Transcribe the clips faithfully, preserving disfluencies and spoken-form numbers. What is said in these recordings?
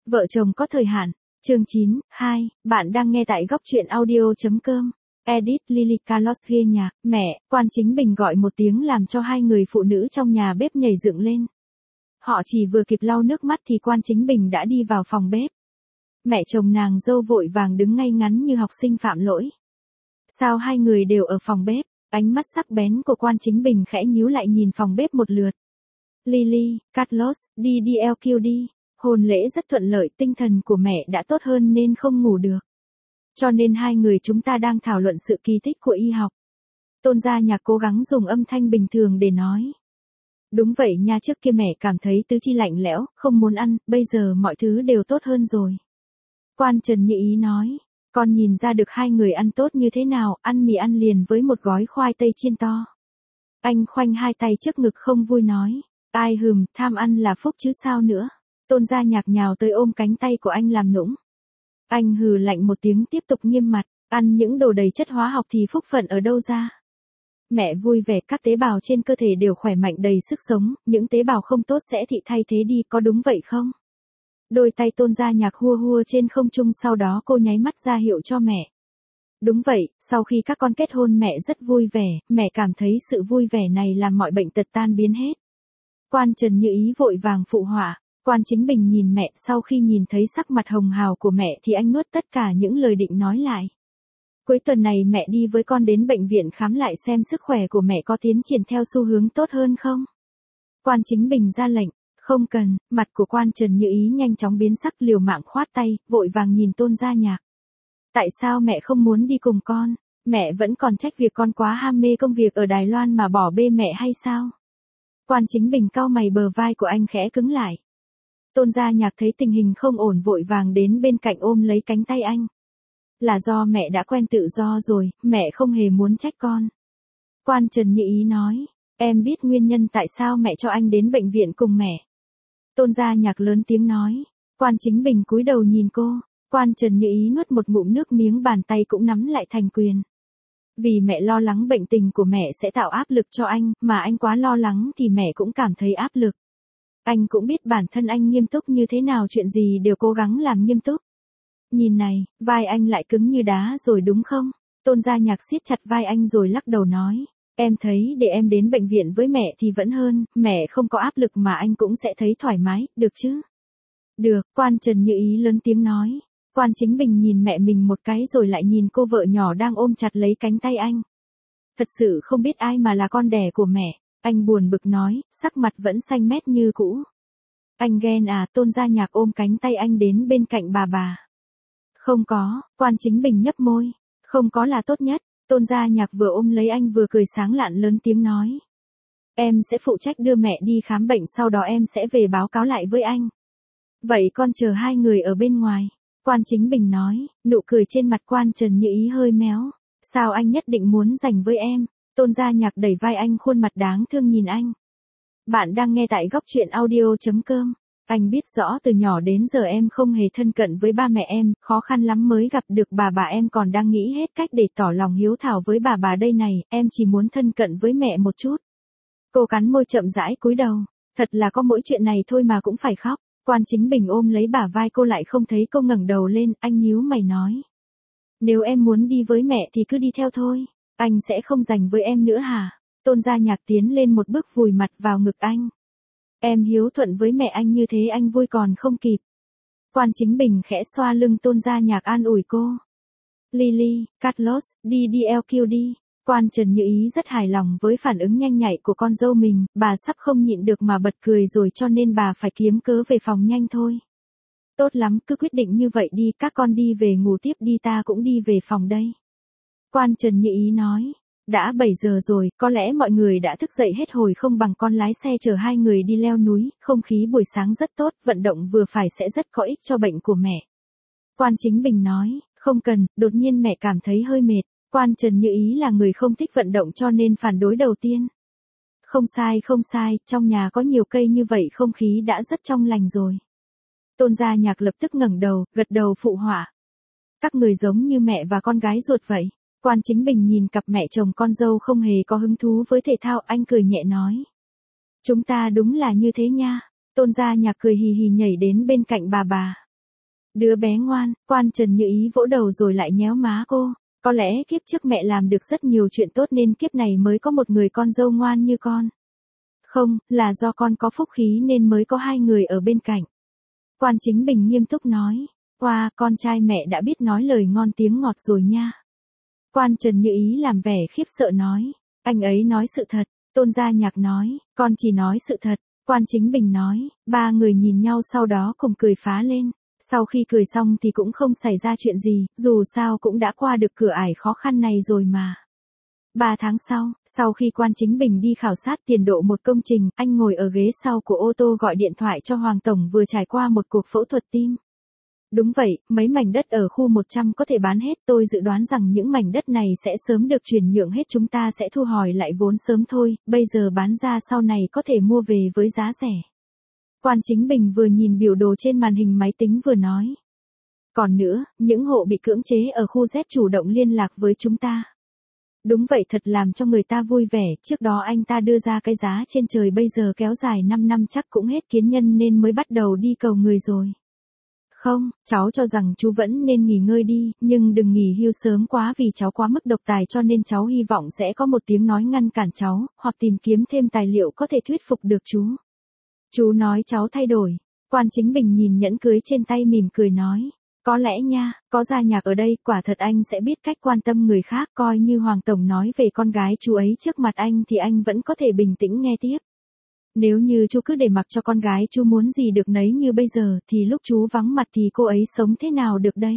Vợ chồng có thời hạn. Chương chín, hai, bạn đang nghe tại góc truyện audio.com. Edit Lily Carlos ghi nhạc, mẹ, quan chính bình gọi một tiếng làm cho hai người phụ nữ trong nhà bếp nhảy dựng lên. Họ chỉ vừa kịp lau nước mắt thì quan chính bình đã đi vào phòng bếp. Mẹ chồng nàng dâu vội vàng đứng ngay ngắn như học sinh phạm lỗi. Sao hai người đều ở phòng bếp? Ánh mắt sắc bén của quan chính bình khẽ nhíu lại nhìn phòng bếp một lượt. Lily, Carlos, đi đi eo kiu đi. Hôn lễ rất thuận lợi, tinh thần của mẹ đã tốt hơn nên không ngủ được. Cho nên hai người chúng ta đang thảo luận sự kỳ tích của y học. Tôn Gia Nhạc cố gắng dùng âm thanh bình thường để nói. Đúng vậy nha, trước kia mẹ cảm thấy tứ chi lạnh lẽo, không muốn ăn, bây giờ mọi thứ đều tốt hơn rồi. Quan Trần Như Ý nói, con nhìn ra được hai người ăn tốt như thế nào, ăn mì ăn liền với một gói khoai tây chiên to. Anh khoanh hai tay trước ngực không vui nói, ai hừm, tham ăn là phúc chứ sao nữa. Tôn Gia Nhạc nhào tới ôm cánh tay của anh làm nũng. Anh hừ lạnh một tiếng tiếp tục nghiêm mặt, ăn những đồ đầy chất hóa học thì phúc phận ở đâu ra. Mẹ vui vẻ, các tế bào trên cơ thể đều khỏe mạnh đầy sức sống, những tế bào không tốt sẽ thị thay thế đi, có đúng vậy không? Đôi tay Tôn Gia Nhạc hua hua trên không trung, sau đó cô nháy mắt ra hiệu cho mẹ. Đúng vậy, sau khi các con kết hôn mẹ rất vui vẻ, mẹ cảm thấy sự vui vẻ này làm mọi bệnh tật tan biến hết. Quan Trần Như Ý vội vàng phụ họa. Quan chính bình nhìn mẹ, sau khi nhìn thấy sắc mặt hồng hào của mẹ thì anh nuốt tất cả những lời định nói lại. Cuối tuần này mẹ đi với con đến bệnh viện khám lại xem sức khỏe của mẹ có tiến triển theo xu hướng tốt hơn không? Quan chính bình ra lệnh, không cần, mặt của quan Trần Như Ý nhanh chóng biến sắc, liều mạng khoát tay, vội vàng nhìn Tôn Gia Nhạc. Tại sao mẹ không muốn đi cùng con? Mẹ vẫn còn trách việc con quá ham mê công việc ở Đài Loan mà bỏ bê mẹ hay sao? Quan chính bình cau mày, bờ vai của anh khẽ cứng lại. Tôn Gia Nhạc thấy tình hình không ổn vội vàng đến bên cạnh ôm lấy cánh tay anh. Là do mẹ đã quen tự do rồi, mẹ không hề muốn trách con. Quan Trần Như Ý nói, em biết nguyên nhân tại sao mẹ cho anh đến bệnh viện cùng mẹ. Tôn Gia Nhạc lớn tiếng nói, quan chính bình cúi đầu nhìn cô, quan Trần Như Ý nuốt một ngụm nước miếng, bàn tay cũng nắm lại thành quyền. Vì mẹ lo lắng bệnh tình của mẹ sẽ tạo áp lực cho anh, mà anh quá lo lắng thì mẹ cũng cảm thấy áp lực. Anh cũng biết bản thân anh nghiêm túc như thế nào, chuyện gì đều cố gắng làm nghiêm túc. Nhìn này, vai anh lại cứng như đá rồi đúng không? Tôn Gia Nhạc siết chặt vai anh rồi lắc đầu nói, em thấy để em đến bệnh viện với mẹ thì vẫn hơn, mẹ không có áp lực mà anh cũng sẽ thấy thoải mái, được chứ? Được, quan Trần Như Ý lớn tiếng nói. Quan chính bình nhìn mẹ mình một cái rồi lại nhìn cô vợ nhỏ đang ôm chặt lấy cánh tay anh. Thật sự không biết ai mà là con đẻ của mẹ. Anh buồn bực nói, sắc mặt vẫn xanh mét như cũ. Anh ghen à? Tôn Gia Nhạc ôm cánh tay anh đến bên cạnh bà bà. Không có, quan chính bình nhấp môi. Không có là tốt nhất. Tôn Gia Nhạc vừa ôm lấy anh vừa cười sáng lạn lớn tiếng nói. Em sẽ phụ trách đưa mẹ đi khám bệnh, sau đó em sẽ về báo cáo lại với anh. Vậy con chờ hai người ở bên ngoài. Quan chính bình nói, nụ cười trên mặt quan Trần Như Ý hơi méo. Sao anh nhất định muốn giành với em? Tôn Gia Nhạc đẩy vai anh, khuôn mặt đáng thương nhìn anh. Bạn đang nghe tại góc truyện audio.com. Anh biết rõ từ nhỏ đến giờ em không hề thân cận với ba mẹ em, khó khăn lắm mới gặp được bà bà, em còn đang nghĩ hết cách để tỏ lòng hiếu thảo với bà bà đây này, em chỉ muốn thân cận với mẹ một chút. Cô cắn môi chậm rãi cúi đầu, thật là có mỗi chuyện này thôi mà cũng phải khóc. Quan chính bình ôm lấy bả vai cô, lại không thấy cô ngẩng đầu lên, anh nhíu mày nói. Nếu em muốn đi với mẹ thì cứ đi theo thôi. Anh sẽ không giành với em nữa hả? Tôn Gia Nhạc tiến lên một bước vùi mặt vào ngực anh. Em hiếu thuận với mẹ anh như thế anh vui còn không kịp. Quan chính bình khẽ xoa lưng Tôn Gia Nhạc an ủi cô. Lily, Carlos, đi đi eo kiu đi. Quan Trần Như Ý rất hài lòng với phản ứng nhanh nhạy của con dâu mình, bà sắp không nhịn được mà bật cười rồi, cho nên bà phải kiếm cớ về phòng nhanh thôi. Tốt lắm, cứ quyết định như vậy đi, các con đi về ngủ tiếp đi, ta cũng đi về phòng đây. Quan Trần Như Ý nói, đã bảy giờ rồi, có lẽ mọi người đã thức dậy hết hồi, không bằng con lái xe chở hai người đi leo núi, không khí buổi sáng rất tốt, vận động vừa phải sẽ rất có ích cho bệnh của mẹ. Quan chính bình nói, không cần, đột nhiên mẹ cảm thấy hơi mệt. Quan Trần Như Ý là người không thích vận động cho nên phản đối đầu tiên. Không sai không sai, trong nhà có nhiều cây như vậy không khí đã rất trong lành rồi. Tôn Gia Nhạc lập tức ngẩng đầu, gật đầu phụ họa. Các người giống như mẹ và con gái ruột vậy. Quan chính bình nhìn cặp mẹ chồng con dâu không hề có hứng thú với thể thao, anh cười nhẹ nói. Chúng ta đúng là như thế nha. Tôn Gia Nhạc cười hì hì nhảy đến bên cạnh bà bà. Đứa bé ngoan, Quan Trần Như Ý vỗ đầu rồi lại nhéo má cô. Có lẽ kiếp trước mẹ làm được rất nhiều chuyện tốt nên kiếp này mới có một người con dâu ngoan như con. Không, là do con có phúc khí nên mới có hai người ở bên cạnh. Quan Chính Bình nghiêm túc nói. Wow, con trai mẹ đã biết nói lời ngon tiếng ngọt rồi nha. Quan Trần Như Ý làm vẻ khiếp sợ nói. Anh ấy nói sự thật. Tôn Gia Nhạc nói. Con chỉ nói sự thật. Quan Chính Bình nói. Ba người nhìn nhau sau đó cùng cười phá lên. Sau khi cười xong thì cũng không xảy ra chuyện gì, dù sao cũng đã qua được cửa ải khó khăn này rồi mà. Ba tháng sau, sau khi Quan Chính Bình đi khảo sát tiền độ một công trình, anh ngồi ở ghế sau của ô tô gọi điện thoại cho Hoàng Tổng vừa trải qua một cuộc phẫu thuật tim. Đúng vậy, mấy mảnh đất ở khu một trăm có thể bán hết, tôi dự đoán rằng những mảnh đất này sẽ sớm được chuyển nhượng hết, chúng ta sẽ thu hồi lại vốn sớm thôi, bây giờ bán ra sau này có thể mua về với giá rẻ. Quan Chính Bình vừa nhìn biểu đồ trên màn hình máy tính vừa nói. Còn nữa, những hộ bị cưỡng chế ở khu Z chủ động liên lạc với chúng ta. Đúng vậy, thật làm cho người ta vui vẻ, trước đó anh ta đưa ra cái giá trên trời, bây giờ kéo dài năm năm chắc cũng hết kiến nhân nên mới bắt đầu đi cầu người rồi. Không, cháu cho rằng chú vẫn nên nghỉ ngơi đi, nhưng đừng nghỉ hưu sớm quá vì cháu quá mức độc tài, cho nên cháu hy vọng sẽ có một tiếng nói ngăn cản cháu, hoặc tìm kiếm thêm tài liệu có thể thuyết phục được chú. Chú nói cháu thay đổi. Quan Chính Bình nhìn nhẫn cưới trên tay mỉm cười nói. Có lẽ nha, có Gia Nhạc ở đây, quả thật anh sẽ biết cách quan tâm người khác, coi như Hoàng Tổng nói về con gái chú ấy trước mặt anh thì anh vẫn có thể bình tĩnh nghe tiếp. Nếu như chú cứ để mặc cho con gái chú muốn gì được nấy như bây giờ thì lúc chú vắng mặt thì cô ấy sống thế nào được đây?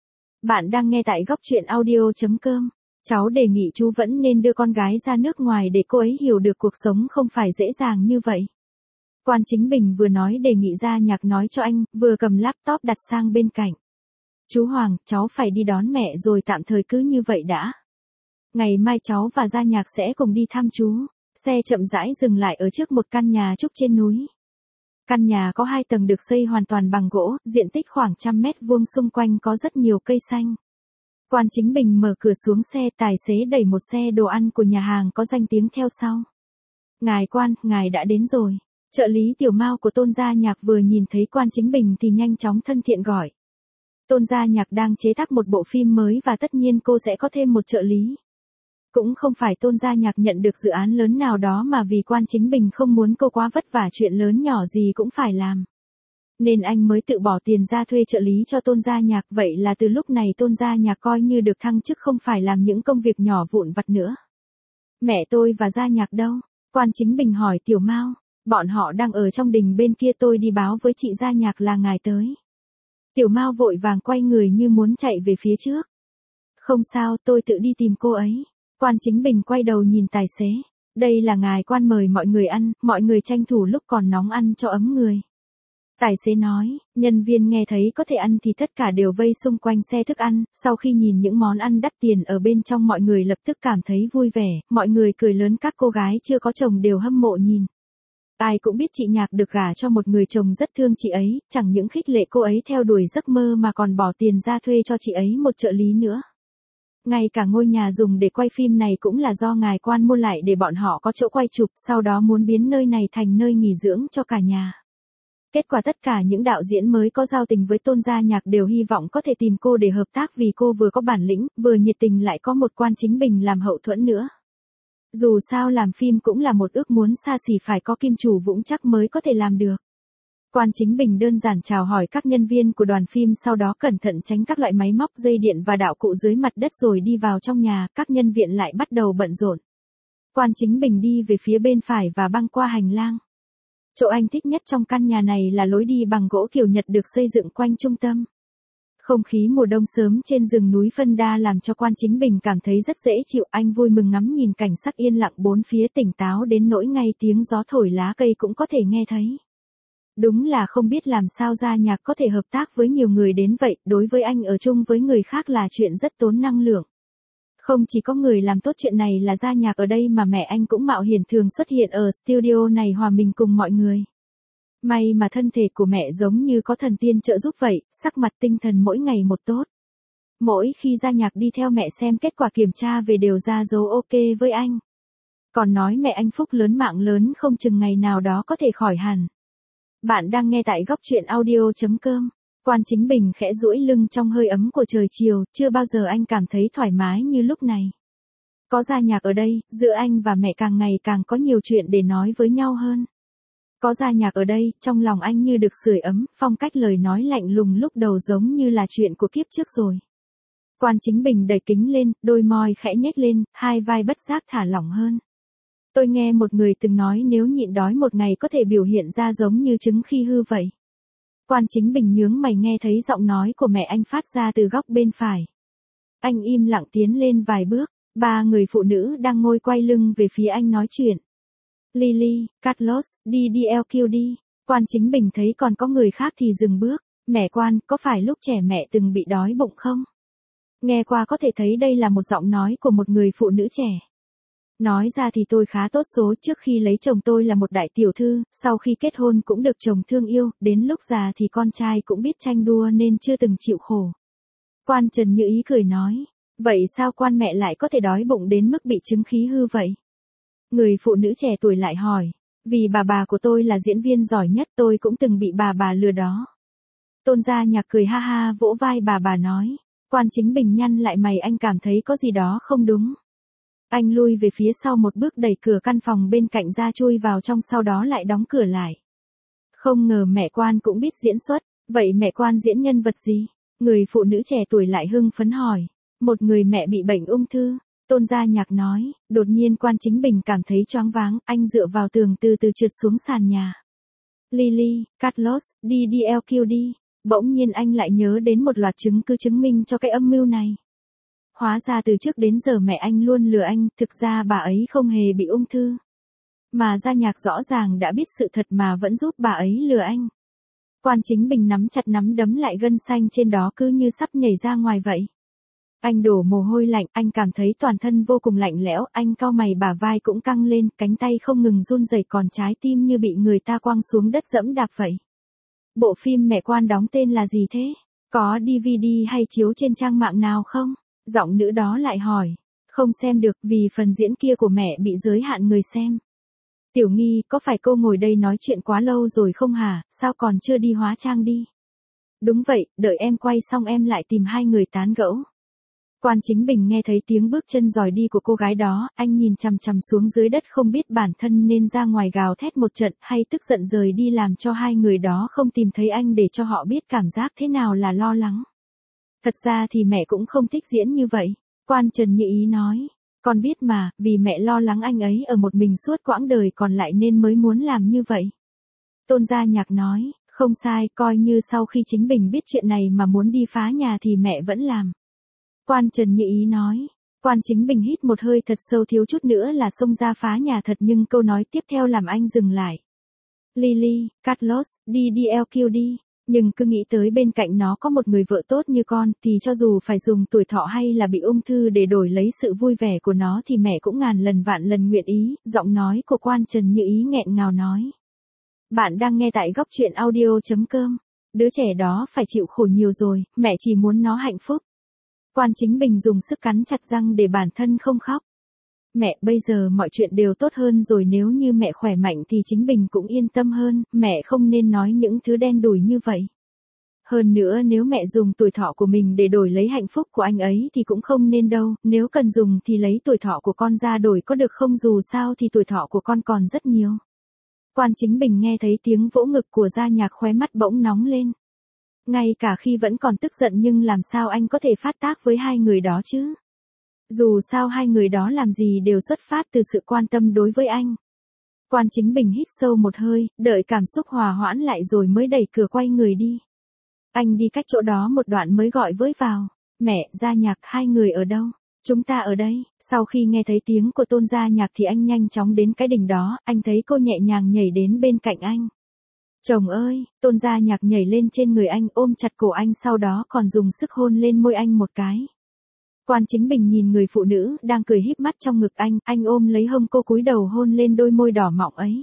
Bạn đang nghe tại góc truyện audio chấm com. Cháu đề nghị chú vẫn nên đưa con gái ra nước ngoài để cô ấy hiểu được cuộc sống không phải dễ dàng như vậy. Quan Chính Bình vừa nói đề nghị Gia Nhạc nói cho anh, vừa cầm laptop đặt sang bên cạnh. Chú Hoàng, cháu phải đi đón mẹ rồi, tạm thời cứ như vậy đã. Ngày mai cháu và Gia Nhạc sẽ cùng đi thăm chú. Xe chậm rãi dừng lại ở trước một căn nhà trúc trên núi. Căn nhà có hai tầng được xây hoàn toàn bằng gỗ, diện tích khoảng trăm mét vuông, xung quanh có rất nhiều cây xanh. Quan Chính Bình mở cửa xuống xe, tài xế đẩy một xe đồ ăn của nhà hàng có danh tiếng theo sau. Ngài Quan, ngài đã đến rồi. Trợ lý Tiểu Mao của Tôn Gia Nhạc vừa nhìn thấy Quan Chính Bình thì nhanh chóng thân thiện gọi. Tôn Gia Nhạc đang chế tác một bộ phim mới và tất nhiên cô sẽ có thêm một trợ lý. Cũng không phải Tôn Gia Nhạc nhận được dự án lớn nào đó mà vì Quan Chính Bình không muốn cô quá vất vả, chuyện lớn nhỏ gì cũng phải làm. Nên anh mới tự bỏ tiền ra thuê trợ lý cho Tôn Gia Nhạc, vậy là từ lúc này Tôn Gia Nhạc coi như được thăng chức, không phải làm những công việc nhỏ vụn vặt nữa. Mẹ tôi và Gia Nhạc đâu? Quan Chính Bình hỏi Tiểu Mao. Bọn họ đang ở trong đình bên kia, tôi đi báo với chị Gia Nhạc là ngài tới. Tiểu Mao vội vàng quay người như muốn chạy về phía trước. Không sao, tôi tự đi tìm cô ấy. Quan Chính Bình quay đầu nhìn tài xế. Đây là ngài Quan mời mọi người ăn, mọi người tranh thủ lúc còn nóng ăn cho ấm người. Tài xế nói, nhân viên nghe thấy có thể ăn thì tất cả đều vây xung quanh xe thức ăn, sau khi nhìn những món ăn đắt tiền ở bên trong mọi người lập tức cảm thấy vui vẻ, mọi người cười lớn, các cô gái chưa có chồng đều hâm mộ nhìn. Ai cũng biết chị Nhạc được gả cho một người chồng rất thương chị ấy, chẳng những khích lệ cô ấy theo đuổi giấc mơ mà còn bỏ tiền ra thuê cho chị ấy một trợ lý nữa. Ngay cả ngôi nhà dùng để quay phim này cũng là do ngài Quan mua lại để bọn họ có chỗ quay chụp, sau đó muốn biến nơi này thành nơi nghỉ dưỡng cho cả nhà. Kết quả tất cả những đạo diễn mới có giao tình với Tôn Gia Nhạc đều hy vọng có thể tìm cô để hợp tác vì cô vừa có bản lĩnh, vừa nhiệt tình, lại có một Quan Chính Bình làm hậu thuẫn nữa. Dù sao làm phim cũng là một ước muốn xa xỉ, phải có kim chủ vững chắc mới có thể làm được. Quan Chính Bình đơn giản chào hỏi các nhân viên của đoàn phim, sau đó cẩn thận tránh các loại máy móc, dây điện và đạo cụ dưới mặt đất rồi đi vào trong nhà, các nhân viên lại bắt đầu bận rộn. Quan Chính Bình đi về phía bên phải và băng qua hành lang. Chỗ anh thích nhất trong căn nhà này là lối đi bằng gỗ kiểu Nhật được xây dựng quanh trung tâm. Không khí mùa đông sớm trên rừng núi phân đa làm cho Quan Chính Bình cảm thấy rất dễ chịu, anh vui mừng ngắm nhìn cảnh sắc yên lặng bốn phía, tỉnh táo đến nỗi ngay tiếng gió thổi lá cây cũng có thể nghe thấy. Đúng là không biết làm sao Gia Nhạc có thể hợp tác với nhiều người đến vậy, đối với anh ở chung với người khác là chuyện rất tốn năng lượng. Không chỉ có người làm tốt chuyện này là Gia Nhạc ở đây mà mẹ anh cũng mạo hiểm thường xuất hiện ở studio này hòa mình cùng mọi người. May mà thân thể của mẹ giống như có thần tiên trợ giúp vậy, sắc mặt tinh thần mỗi ngày một tốt. Mỗi khi Gia Nhạc đi theo mẹ xem kết quả kiểm tra về đều ra dấu ok với anh. Còn nói mẹ anh phúc lớn mạng lớn, không chừng ngày nào đó có thể khỏi hẳn. Bạn đang nghe tại góc truyện audio chấm com. Quan Chính Bình khẽ duỗi lưng trong hơi ấm của trời chiều, chưa bao giờ anh cảm thấy thoải mái như lúc này. Có Gia Nhạc ở đây, giữa anh và mẹ càng ngày càng có nhiều chuyện để nói với nhau hơn. Có Gia Nhạc ở đây, trong lòng anh như được sưởi ấm, phong cách lời nói lạnh lùng lúc đầu giống như là chuyện của kiếp trước rồi. Quan Chính Bình đẩy kính lên, đôi môi khẽ nhếch lên, hai vai bất giác thả lỏng hơn. Tôi nghe một người từng nói nếu nhịn đói một ngày có thể biểu hiện ra giống như trứng khi hư vậy. Quan Chính Bình nhướng mày nghe thấy giọng nói của mẹ anh phát ra từ góc bên phải. Anh im lặng tiến lên vài bước, ba người phụ nữ đang ngồi quay lưng về phía anh nói chuyện. Lily, Carlos, đi đi lờ quy đi. Quan Chính Bình thấy còn có người khác thì dừng bước. Mẹ Quan, có phải lúc trẻ mẹ từng bị đói bụng không? Nghe qua có thể thấy đây là một giọng nói của một người phụ nữ trẻ. Nói ra thì tôi khá tốt số, trước khi lấy chồng tôi là một đại tiểu thư, sau khi kết hôn cũng được chồng thương yêu, đến lúc già thì con trai cũng biết tranh đua nên chưa từng chịu khổ. Quan Trần Như Ý cười nói, vậy sao Quan mẹ lại có thể đói bụng đến mức bị chứng khí hư vậy? Người phụ nữ trẻ tuổi lại hỏi, vì bà bà của tôi là diễn viên giỏi nhất, tôi cũng từng bị bà bà lừa đó. Tôn Gia Nhạc cười ha ha vỗ vai bà bà nói. Quan Chính Bình nhăn lại mày, anh cảm thấy có gì đó không đúng. Anh lui về phía sau một bước, đẩy cửa căn phòng bên cạnh ra chui vào trong, sau đó lại đóng cửa lại. Không ngờ mẹ Quan cũng biết diễn xuất, vậy mẹ Quan diễn nhân vật gì? Người phụ nữ trẻ tuổi lại hưng phấn hỏi. Một người mẹ bị bệnh ung thư, Tôn Gia Nhạc nói. Đột nhiên Quan Chính Bình cảm thấy choáng váng, anh dựa vào tường từ từ trượt xuống sàn nhà. Lily, Carlos, đi đi lờ quy đi. Bỗng nhiên anh lại nhớ đến một loạt chứng cứ chứng minh cho cái âm mưu này. Hóa ra từ trước đến giờ mẹ anh luôn lừa anh, thực ra bà ấy không hề bị ung thư. Mà Gia Nhạc rõ ràng đã biết sự thật mà vẫn giúp bà ấy lừa anh. Quan Chính Bình nắm chặt nắm đấm lại, gân xanh trên đó cứ như sắp nhảy ra ngoài vậy. Anh đổ mồ hôi lạnh, anh cảm thấy toàn thân vô cùng lạnh lẽo, anh cau mày, bả vai cũng căng lên, cánh tay không ngừng run rẩy, còn trái tim như bị người ta quăng xuống đất dẫm đạp vậy. Bộ phim mẹ Quan đóng tên là gì thế? Có đê vê đê hay chiếu trên trang mạng nào không? Giọng nữ đó lại hỏi. Không xem được vì phần diễn kia của mẹ bị giới hạn người xem. Tiểu Nghi, có phải cô ngồi đây nói chuyện quá lâu rồi không hả? Sao còn chưa đi hóa trang đi? Đúng vậy, đợi em quay xong em lại tìm hai người tán gẫu. Quan Chính Bình nghe thấy tiếng bước chân dòi đi của cô gái đó, anh nhìn chằm chằm xuống dưới đất, không biết bản thân nên ra ngoài gào thét một trận hay tức giận rời đi làm cho hai người đó không tìm thấy anh, để cho họ biết cảm giác thế nào là lo lắng. Thật ra thì mẹ cũng không thích diễn như vậy, Quan Trần Như Ý nói. Con biết mà, vì mẹ lo lắng anh ấy ở một mình suốt quãng đời còn lại nên mới muốn làm như vậy. Tôn Gia Nhạc nói, không sai, coi như sau khi Chính Bình biết chuyện này mà muốn đi phá nhà thì mẹ vẫn làm. Quan Trần Như Ý nói. Quan Chính Bình hít một hơi thật sâu, thiếu chút nữa là xông ra phá nhà thật, nhưng câu nói tiếp theo làm anh dừng lại. Lily, Carlos, đi đi lờ quy đi. Nhưng cứ nghĩ tới bên cạnh nó có một người vợ tốt như con, thì cho dù phải dùng tuổi thọ hay là bị ung thư để đổi lấy sự vui vẻ của nó thì mẹ cũng ngàn lần vạn lần nguyện ý. Giọng nói của Quan Trần Như Ý nghẹn ngào nói. Bạn đang nghe tại góc truyện audio chấm com. Đứa trẻ đó phải chịu khổ nhiều rồi, mẹ chỉ muốn nó hạnh phúc. Quan Chính Bình dùng sức cắn chặt răng để bản thân không khóc. Mẹ, bây giờ mọi chuyện đều tốt hơn rồi, nếu như mẹ khỏe mạnh thì Chính Bình cũng yên tâm hơn, mẹ không nên nói những thứ đen đủi như vậy. Hơn nữa nếu mẹ dùng tuổi thọ của mình để đổi lấy hạnh phúc của anh ấy thì cũng không nên đâu, nếu cần dùng thì lấy tuổi thọ của con ra đổi có được không, dù sao thì tuổi thọ của con còn rất nhiều. Quan Chính Bình nghe thấy tiếng vỗ ngực của Gia Nhạc, khóe mắt bỗng nóng lên. Ngay cả khi vẫn còn tức giận nhưng làm sao anh có thể phát tác với hai người đó chứ? Dù sao hai người đó làm gì đều xuất phát từ sự quan tâm đối với anh. Quan Chính Bình hít sâu một hơi, đợi cảm xúc hòa hoãn lại rồi mới đẩy cửa quay người đi. Anh đi cách chỗ đó một đoạn mới gọi với vào. Mẹ, Gia Nhạc, hai người ở đâu? Chúng ta ở đây. Sau khi nghe thấy tiếng của Tôn Gia Nhạc thì anh nhanh chóng đến cái đỉnh đó, anh thấy cô nhẹ nhàng nhảy đến bên cạnh anh. Chồng ơi, Tôn Gia Nhạc nhảy lên trên người anh, ôm chặt cổ anh, sau đó còn dùng sức hôn lên môi anh một cái. Quan Chính Bình nhìn người phụ nữ đang cười híp mắt trong ngực anh, anh ôm lấy hông cô, cúi đầu hôn lên đôi môi đỏ mọng ấy.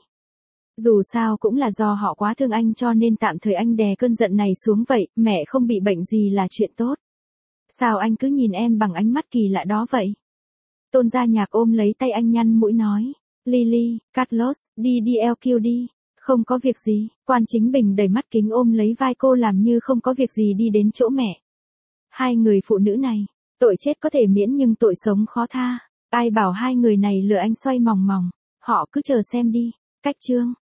Dù sao cũng là do họ quá thương anh cho nên tạm thời anh đè cơn giận này xuống vậy, mẹ không bị bệnh gì là chuyện tốt. Sao anh cứ nhìn em bằng ánh mắt kỳ lạ đó vậy? Tôn Gia Nhạc ôm lấy tay anh nhăn mũi nói. Lily, Carlos, đi đi lờ quy đi. Không có việc gì, Quan Chính Bình đầy mắt kính ôm lấy vai cô làm như không có việc gì đi đến chỗ mẹ. Hai người phụ nữ này, tội chết có thể miễn nhưng tội sống khó tha. Ai bảo hai người này lừa anh xoay mòng mòng, họ cứ chờ xem đi. Cách chương